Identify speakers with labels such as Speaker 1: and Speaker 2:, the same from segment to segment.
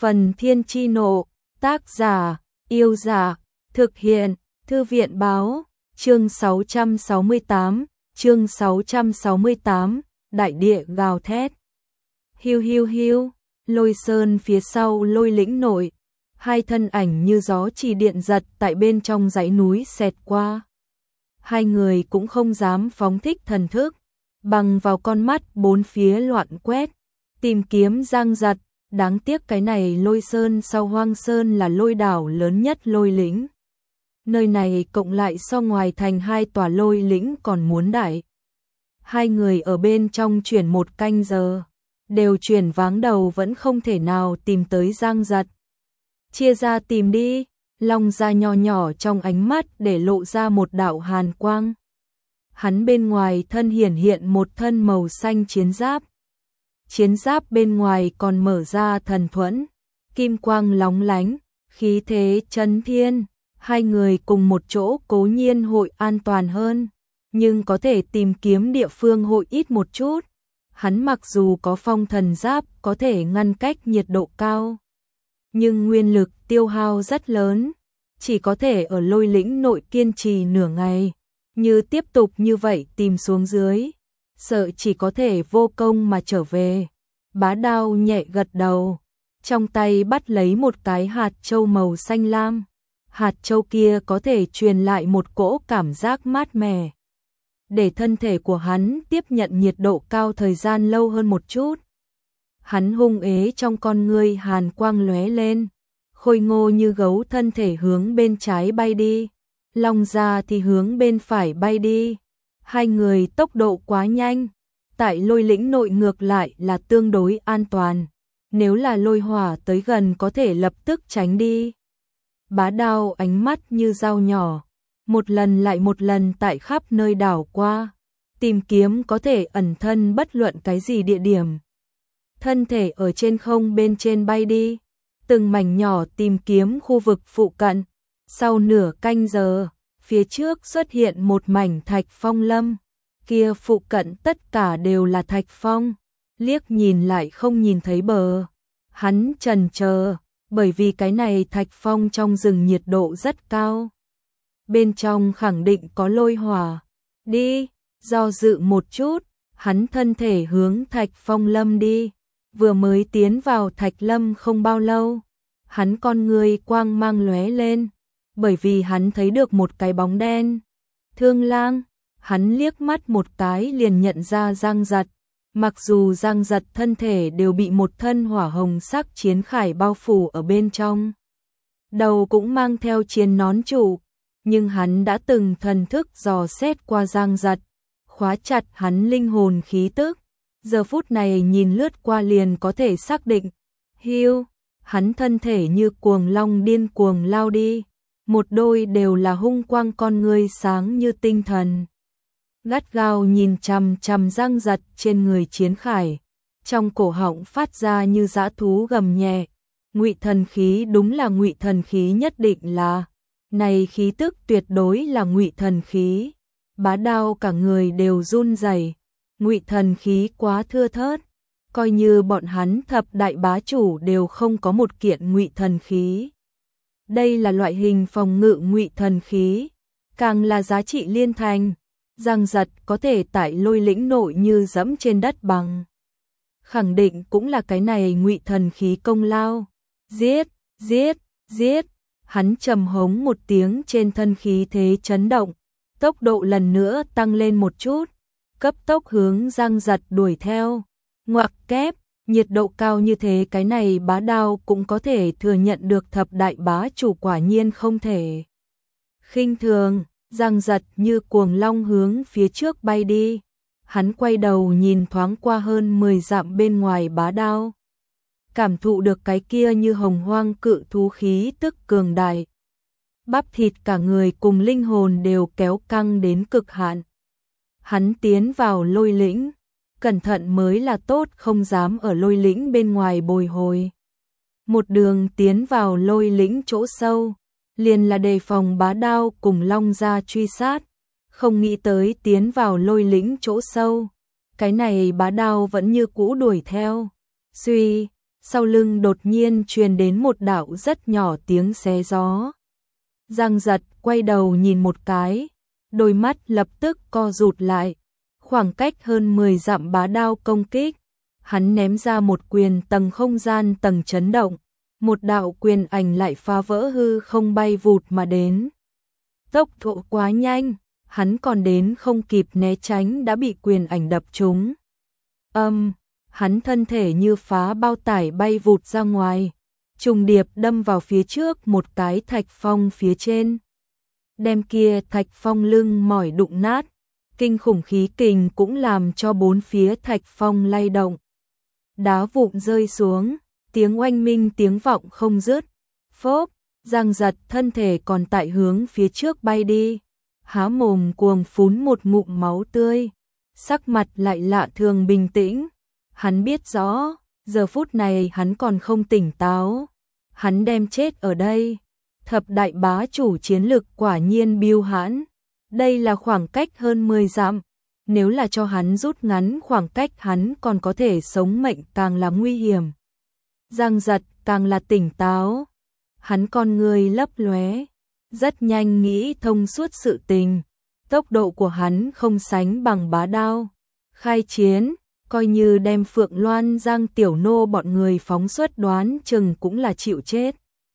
Speaker 1: Phần Thiên Chi Nộ, tác giả, Yêu Dạ, thực hiện, Thư viện Báo, chương 668, Đại địa gào thét. Hiu hiu hiu, Lôi Sơn phía sau Lôi Lĩnh nội, hai thân ảnh như gió chỉ điện giật tại bên trong dãy núi xẹt qua. Hai người cũng không dám phóng thích thần thức, bằng vào con mắt bốn phía loạn quét, tìm kiếm Giang Giật. Đáng tiếc cái này Lôi Sơn sau Hoang Sơn là lôi đảo lớn nhất Lôi Lĩnh. Nơi này cộng lại so ngoài thành hai tòa Lôi Lĩnh còn muốn đại. Hai người ở bên trong chuyển một canh giờ, đều chuyển váng đầu vẫn không thể nào tìm tới Giang Giật. Chia ra tìm đi, Long Gia nho nhỏ trong ánh mắt để lộ ra một đạo hàn quang. Hắn bên ngoài thân hiển hiện một thân màu xanh chiến giáp. Chiến giáp bên ngoài còn mở ra thần thuẫn, kim quang lóng lánh, khí thế chấn thiên. Hai người cùng một chỗ cố nhiên hội an toàn hơn, nhưng có thể tìm kiếm địa phương hội ít một chút. Hắn mặc dù có phong thần giáp có thể ngăn cách nhiệt độ cao, nhưng nguyên lực tiêu hao rất lớn, chỉ có thể ở Lôi Lĩnh nội kiên trì nửa ngày. Như tiếp tục như vậy tìm xuống dưới, sợ chỉ có thể vô công mà trở về. Bá Đao nhẹ gật đầu, trong tay bắt lấy một cái hạt châu màu xanh lam. Hạt châu kia có thể truyền lại một cỗ cảm giác mát mẻ, để thân thể của hắn tiếp nhận nhiệt độ cao thời gian lâu hơn một chút. Hắn hung ế trong con ngươi hàn quang lóe lên, khôi ngô như gấu thân thể hướng bên trái bay đi, Long Gia thì hướng bên phải bay đi. Hai người tốc độ quá nhanh, tại Lôi Lĩnh nội ngược lại là tương đối an toàn, nếu là lôi hỏa tới gần có thể lập tức tránh đi. Bá Đao ánh mắt như dao nhỏ, một lần lại một lần tại khắp nơi đảo qua, tìm kiếm có thể ẩn thân bất luận cái gì địa điểm. Thân thể ở trên không bên trên bay đi, từng mảnh nhỏ tìm kiếm khu vực phụ cận. Sau nửa canh giờ, phía trước xuất hiện một mảnh thạch phong lâm, kia phụ cận tất cả đều là thạch phong, liếc nhìn lại không nhìn thấy bờ. Hắn chần chờ, bởi vì cái này thạch phong trong rừng nhiệt độ rất cao, bên trong khẳng định có lôi hỏa. Đi, do dự một chút, hắn thân thể hướng thạch phong lâm đi. Vừa mới tiến vào thạch lâm không bao lâu, hắn con người quang mang lóe lên, bởi vì hắn thấy được một cái bóng đen. Thương Lang, hắn liếc mắt một cái liền nhận ra Giang Giật. Mặc dù Giang Giật thân thể đều bị một thân hỏa hồng sắc chiến khải bao phủ ở bên trong, đầu cũng mang theo chiến nón trụ, nhưng hắn đã từng thần thức dò xét qua Giang Giật, khóa chặt hắn linh hồn khí tức. Giờ phút này nhìn lướt qua liền có thể xác định. Hiu, hắn thân thể như cuồng long điên cuồng lao đi, một đôi đều là hung quang con ngươi sáng như tinh thần. Gắt gao nhìn chằm chằm Giang Giật trên người chiến khải, trong cổ họng phát ra như dã thú gầm nhẹ. Ngụy thần khí, đúng là ngụy thần khí, nhất định là. Này khí tức tuyệt đối là ngụy thần khí. Bá Đao cả người đều run rẩy. Ngụy thần khí quá thưa thớt, coi như bọn hắn thập đại bá chủ đều không có một kiện ngụy thần khí. Đây là loại hình phòng ngự ngụy thần khí, càng là giá trị liên thành. Giang Giật có thể tại Lôi Lĩnh nội như dẫm trên đất bằng, khẳng định cũng là cái này ngụy thần khí công lao. Giết, giết, giết! Hắn trầm hống một tiếng, trên thân khí thế chấn động, tốc độ lần nữa tăng lên một chút, cấp tốc hướng Giang Giật đuổi theo. Ngoặc kép, nhiệt độ cao như thế cái này Bá Đao cũng có thể thừa nhận được, thập đại bá chủ quả nhiên không thể khinh thường. Giang Giật như cuồng long hướng phía trước bay đi. Hắn quay đầu nhìn thoáng qua hơn 10 dặm bên ngoài Bá Đao, cảm thụ được cái kia như hồng hoang cự thú khí tức cường đại. Bắp thịt cả người cùng linh hồn đều kéo căng đến cực hạn. Hắn tiến vào Lôi Lĩnh, cẩn thận mới là tốt, không dám ở Lôi Lĩnh bên ngoài bồi hồi. Một đường tiến vào Lôi Lĩnh chỗ sâu, liền là đề phòng Bá Đao cùng Long Gia truy sát, không nghĩ tới tiến vào Lôi Lĩnh chỗ sâu, cái này Bá Đao vẫn như cũ đuổi theo. Suy, sau lưng đột nhiên truyền đến một đạo rất nhỏ tiếng xé gió. Giang Giật quay đầu nhìn một cái, đôi mắt lập tức co rụt lại, khoảng cách hơn 10 dặm bá đao công kích. Hắn ném ra một quyền tầng không gian tầng chấn động, một đạo quyền ảnh lại phá vỡ hư không bay vụt mà đến. Tốc độ quá nhanh, hắn còn đến không kịp né tránh đã bị quyền ảnh đập trúng. Hắn thân thể như phá bao tải bay vụt ra ngoài, trùng điệp đâm vào phía trước một cái thạch phong phía trên. Đem kia thạch phong lưng mỏi đụng nát, kinh khủng khí kình cũng làm cho bốn phía thạch phong lay động. Đá vụn rơi xuống, tiếng oanh minh tiếng vọng không dứt. Phốp, Giang Giật thân thể còn tại hướng phía trước bay đi, há mồm cuồng phún một ngụm máu tươi, sắc mặt lại lạ thường bình tĩnh. Hắn biết rõ, giờ phút này hắn còn không tỉnh táo, hắn đem chết ở đây. Thập đại bá chủ chiến lực quả nhiên biêu hãn, đây là khoảng cách hơn 10 dặm, nếu là cho hắn rút ngắn khoảng cách hắn còn có thể sống mệnh càng là nguy hiểm. Giang Giật càng là tỉnh táo, hắn con người lấp lóe, rất nhanh nghĩ thông suốt sự tình, tốc độ của hắn không sánh bằng bá đao. Khai chiến, coi như đem Phượng Loan Giang Tiểu Nô bọn người phóng xuất đoán chừng cũng là chịu chết.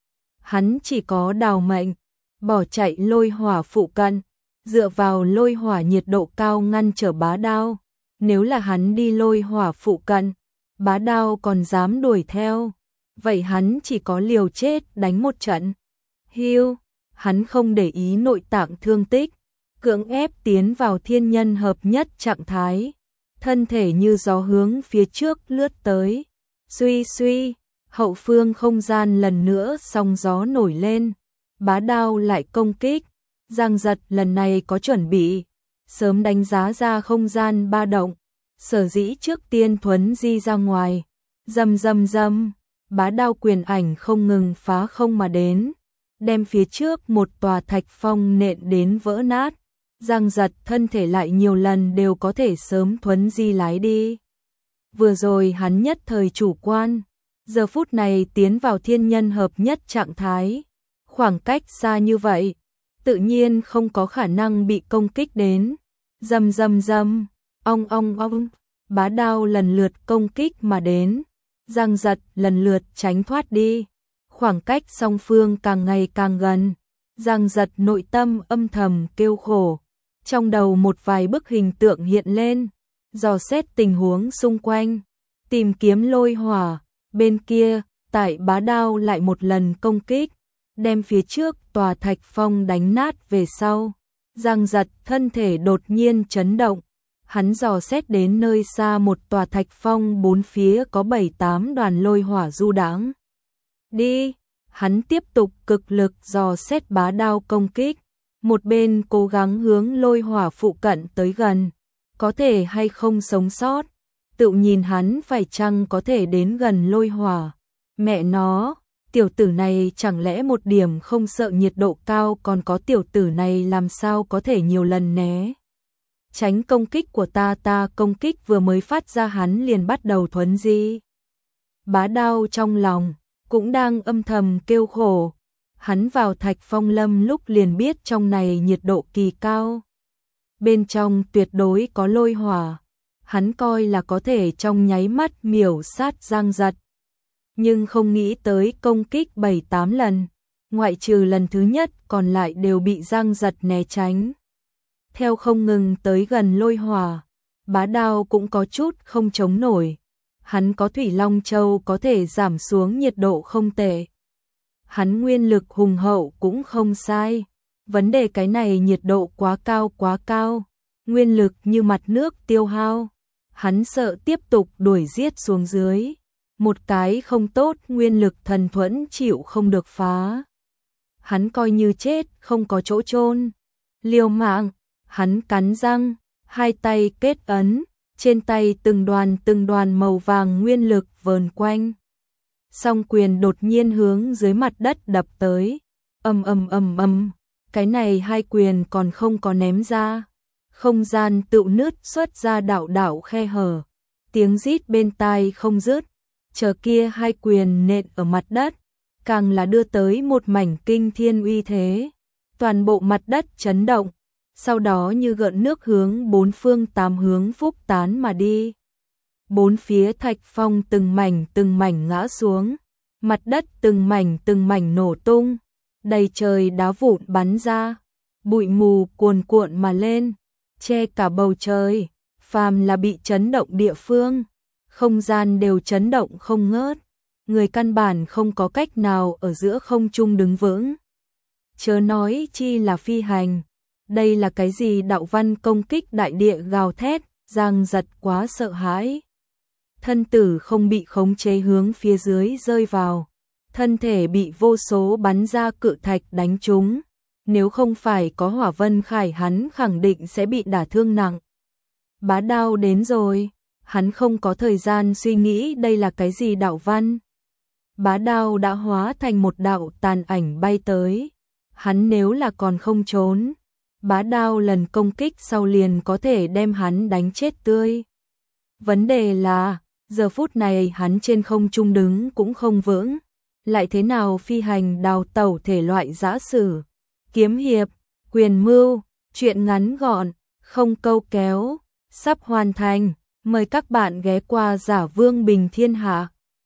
Speaker 1: Hắn chỉ có đào mệnh, bỏ chạy lôi hỏa phụ cận, dựa vào lôi hỏa nhiệt độ cao ngăn trở bá đao. Nếu là hắn đi lôi hỏa phụ cận, bá đao còn dám đuổi theo, vậy hắn chỉ có liều chết đánh một trận. Hiu, hắn không để ý nội tạng thương tích, cưỡng ép tiến vào thiên nhân hợp nhất trạng thái, thân thể như gió hướng phía trước lướt tới. Suy suy, hậu phương không gian lần nữa sóng gió nổi lên, bá đao lại công kích. Giang Giật lần này có chuẩn bị, sớm đánh giá ra không gian ba động, sở dĩ trước tiên thuấn di ra ngoài. Rầm rầm rầm, bá đao quyền ảnh không ngừng phá không mà đến, đem phía trước một tòa thạch phong nện đến vỡ nát. Giang Giật thân thể lại nhiều lần đều có thể sớm thuấn di lái đi. Vừa rồi hắn nhất thời chủ quan, giờ phút này tiến vào thiên nhân hợp nhất trạng thái, khoảng cách xa như vậy, tự nhiên không có khả năng bị công kích đến. Rầm rầm rầm, ong ong ong, bá đao lần lượt công kích mà đến, Giang Giật lần lượt tránh thoát đi. Khoảng cách song phương càng ngày càng gần, Giang Giật nội tâm âm thầm kêu khổ, trong đầu một vài bức hình tượng hiện lên, dò xét tình huống xung quanh, tìm kiếm lôi hỏa. Bên kia, tại bá đao lại một lần công kích, đem phía trước tòa thạch phong đánh nát về sau. Giang Giật thân thể đột nhiên chấn động, hắn dò xét đến nơi xa một tòa thạch phong bốn phía có 7-8 đoàn lôi hỏa du đãng. Đi, hắn tiếp tục cực lực dò xét bá đao công kích, một bên cố gắng hướng lôi hỏa phụ cận tới gần, có thể hay không sống sót, tự nhìn hắn phải chăng có thể đến gần lôi hỏa. Mẹ nó, tiểu tử này chẳng lẽ một điểm không sợ nhiệt độ cao, còn có tiểu tử này làm sao có thể nhiều lần né tránh công kích của ta công kích vừa mới phát ra hắn liền bắt đầu thuấn di. Bá đao trong lòng cũng đang âm thầm kêu khổ, hắn vào thạch phong lâm lúc liền biết trong này nhiệt độ kỳ cao, bên trong tuyệt đối có lôi hỏa, hắn coi là có thể trong nháy mắt miểu sát Giang Giật. Nhưng không nghĩ tới công kích 7-8 lần, ngoại trừ lần thứ nhất còn lại đều bị Giang Giật né tránh. Theo không ngừng tới gần lôi hỏa, bá đao cũng có chút không chống nổi. Hắn có Thủy Long Châu có thể giảm xuống nhiệt độ không tệ. Hắn nguyên lực hùng hậu cũng không sai. Vấn đề cái này nhiệt độ quá cao, nguyên lực như mặt nước tiêu hao. Hắn sợ tiếp tục đuổi giết xuống dưới. Một cái không tốt, nguyên lực thần thuẫn chịu không được phá. Hắn coi như chết không có chỗ chôn. Liều mạng, hắn cắn răng, hai tay kết ấn, trên tay từng đoàn màu vàng nguyên lực vờn quanh. Song quyền đột nhiên hướng dưới mặt đất đập tới. Ầm, cái này hai quyền còn không có ném ra, không gian tự nứt xuất ra đạo khe hở, tiếng rít bên tai không dứt. Chờ kia hai quyền nện ở mặt đất, càng là đưa tới một mảnh kinh thiên uy thế. Toàn bộ mặt đất chấn động, sau đó như gợn nước hướng bốn phương tám hướng phúc tán mà đi. Bốn phía thạch phong từng mảnh ngã xuống, mặt đất từng mảnh nổ tung, đầy trời đá vụn bắn ra, bụi mù cuồn cuộn mà lên, che cả bầu trời, phàm là bị chấn động địa phương, không gian đều chấn động không ngớt, người căn bản không có cách nào ở giữa không trung đứng vững. Chớ nói chi là phi hành, đây là cái gì đạo văn công kích đại địa gào thét, Giang Giật quá sợ hãi. Thân tử không bị khống chế hướng phía dưới rơi vào, thân thể bị vô số bắn ra cự thạch đánh trúng, nếu không phải có Hỏa Vân Khải hắn khẳng định sẽ bị đả thương nặng. Bá đao đến rồi, hắn không có thời gian suy nghĩ đây là cái gì đạo văn. Bá đao đã hóa thành một đạo tàn ảnh bay tới, hắn nếu là còn không trốn, bá đao lần công kích sau liền có thể đem hắn đánh chết tươi. Vấn đề là, giờ phút này hắn trên không trung đứng cũng không vững, lại thế nào phi hành đào tẩu thể loại giã sử, kiếm hiệp, quyền mưu, chuyện ngắn gọn, không câu kéo, sắp hoàn thành, mời các bạn ghé qua Giả Vương Bình Thiên Hạ.